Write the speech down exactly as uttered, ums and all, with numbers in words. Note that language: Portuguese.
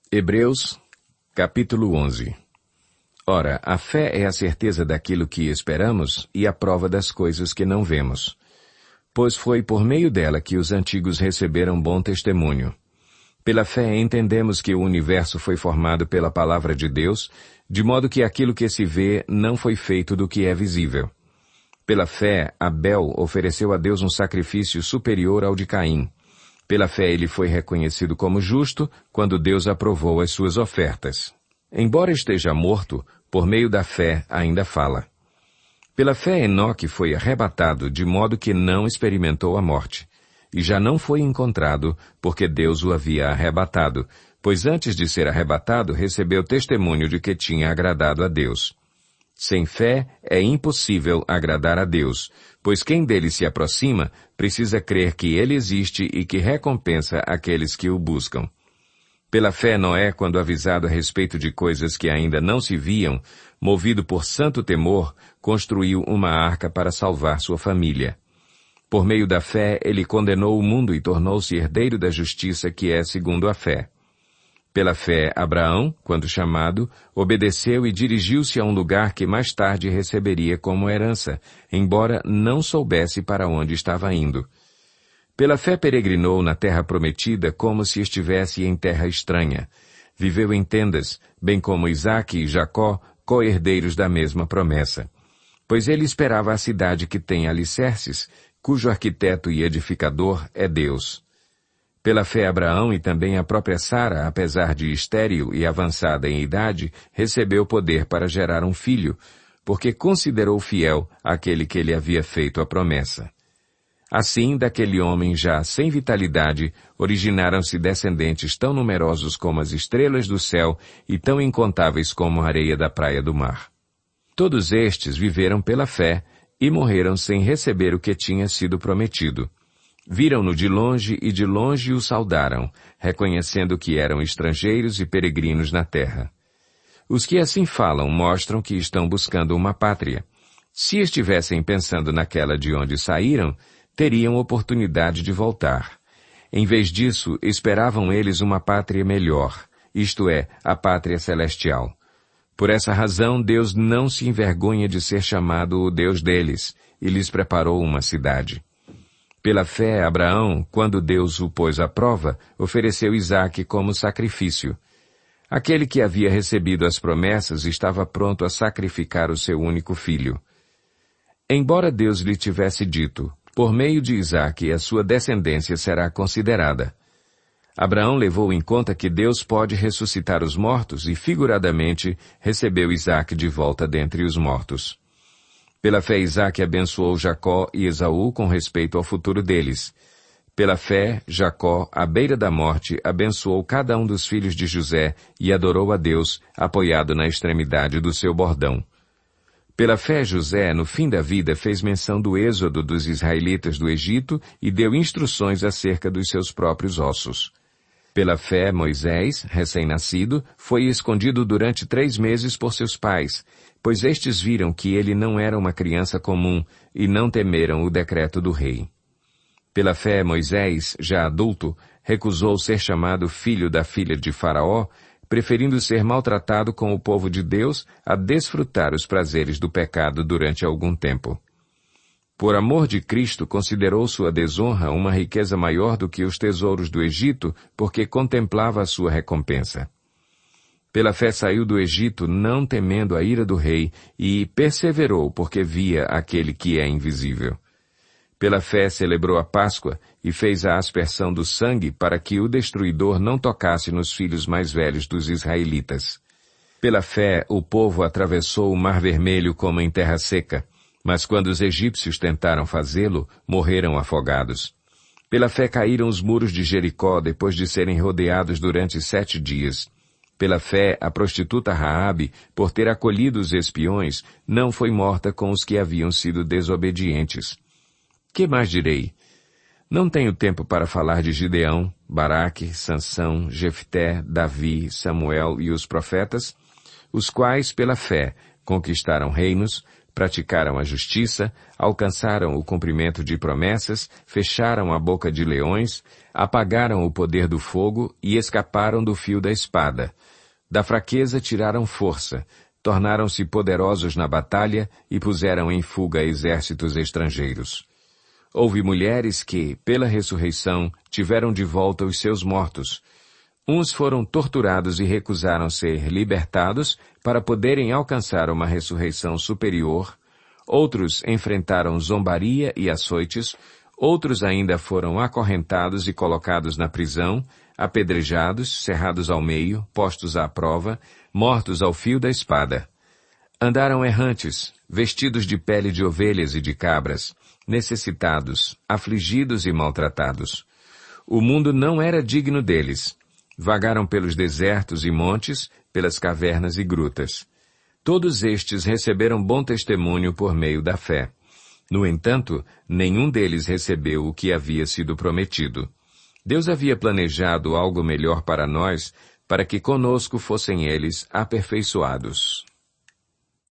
Hebreus, capítulo onze. Ora, a fé é a certeza daquilo que esperamos e a prova das coisas que não vemos. Pois foi por meio dela que os antigos receberam bom testemunho. Pela fé entendemos que o universo foi formado pela palavra de Deus, de modo que aquilo que se vê não foi feito do que é visível. Pela fé, Abel ofereceu a Deus um sacrifício superior ao de Caim. Pela fé ele foi reconhecido como justo quando Deus aprovou as suas ofertas. Embora esteja morto, por meio da fé ainda fala. Pela fé Enoque foi arrebatado de modo que não experimentou a morte, e já não foi encontrado porque Deus o havia arrebatado, pois antes de ser arrebatado recebeu testemunho de que tinha agradado a Deus. Sem fé é impossível agradar a Deus, pois quem dele se aproxima precisa crer que ele existe e que recompensa aqueles que o buscam. Pela fé Noé, quando avisado a respeito de coisas que ainda não se viam, movido por santo temor, construiu uma arca para salvar sua família. Por meio da fé, ele condenou o mundo e tornou-se herdeiro da justiça que é segundo a fé. Pela fé, Abraão, quando chamado, obedeceu e dirigiu-se a um lugar que mais tarde receberia como herança, embora não soubesse para onde estava indo. Pela fé peregrinou na terra prometida como se estivesse em terra estranha. Viveu em tendas, bem como Isaque e Jacó, co-herdeiros da mesma promessa. Pois ele esperava a cidade que tem alicerces, cujo arquiteto e edificador é Deus. Pela fé Abraão e também a própria Sara, apesar de estéril e avançada em idade, recebeu poder para gerar um filho, porque considerou fiel aquele que lhe havia feito a promessa. Assim, daquele homem já sem vitalidade, originaram-se descendentes tão numerosos como as estrelas do céu e tão incontáveis como a areia da praia do mar. Todos estes viveram pela fé e morreram sem receber o que tinha sido prometido. Viram-no de longe e de longe o saudaram, reconhecendo que eram estrangeiros e peregrinos na terra. Os que assim falam mostram que estão buscando uma pátria. Se estivessem pensando naquela de onde saíram, teriam oportunidade de voltar. Em vez disso, esperavam eles uma pátria melhor, isto é, a pátria celestial. Por essa razão, Deus não se envergonha de ser chamado o Deus deles, e lhes preparou uma cidade. Pela fé, Abraão, quando Deus o pôs à prova, ofereceu Isaque como sacrifício. Aquele que havia recebido as promessas estava pronto a sacrificar o seu único filho. Embora Deus lhe tivesse dito, por meio de Isaque a sua descendência será considerada. Abraão levou em conta que Deus pode ressuscitar os mortos e, figuradamente, recebeu Isaque de volta dentre os mortos. Pela fé, Isaque abençoou Jacó e Esaú com respeito ao futuro deles. Pela fé, Jacó, à beira da morte, abençoou cada um dos filhos de José e adorou a Deus, apoiado na extremidade do seu bordão. Pela fé, José, no fim da vida, fez menção do êxodo dos israelitas do Egito e deu instruções acerca dos seus próprios ossos. Pela fé, Moisés, recém-nascido, foi escondido durante três meses por seus pais, pois estes viram que ele não era uma criança comum e não temeram o decreto do rei. Pela fé, Moisés, já adulto, recusou ser chamado filho da filha de Faraó, preferindo ser maltratado com o povo de Deus a desfrutar os prazeres do pecado durante algum tempo. Por amor de Cristo, considerou sua desonra uma riqueza maior do que os tesouros do Egito, porque contemplava a sua recompensa. Pela fé saiu do Egito, não temendo a ira do rei, e perseverou porque via aquele que é invisível. Pela fé celebrou a Páscoa e fez a aspersão do sangue para que o destruidor não tocasse nos filhos mais velhos dos israelitas. Pela fé, o povo atravessou o Mar Vermelho como em terra seca, mas quando os egípcios tentaram fazê-lo, morreram afogados. Pela fé caíram os muros de Jericó depois de serem rodeados durante sete dias. Pela fé, a prostituta Raabe, por ter acolhido os espiões, não foi morta com os que haviam sido desobedientes. Que mais direi? Não tenho tempo para falar de Gideão, Baraque, Sansão, Jefté, Davi, Samuel e os profetas, os quais, pela fé, conquistaram reinos, praticaram a justiça, alcançaram o cumprimento de promessas, fecharam a boca de leões, apagaram o poder do fogo e escaparam do fio da espada. Da fraqueza tiraram força, tornaram-se poderosos na batalha e puseram em fuga exércitos estrangeiros. Houve mulheres que, pela ressurreição, tiveram de volta os seus mortos. Uns foram torturados e recusaram ser libertados para poderem alcançar uma ressurreição superior, outros enfrentaram zombaria e açoites, outros ainda foram acorrentados e colocados na prisão, apedrejados, cerrados ao meio, postos à prova, mortos ao fio da espada. Andaram errantes, vestidos de pele de ovelhas e de cabras, necessitados, afligidos e maltratados. O mundo não era digno deles. Vagaram pelos desertos e montes, pelas cavernas e grutas. Todos estes receberam bom testemunho por meio da fé. No entanto, nenhum deles recebeu o que havia sido prometido. Deus havia planejado algo melhor para nós, para que conosco fossem eles aperfeiçoados.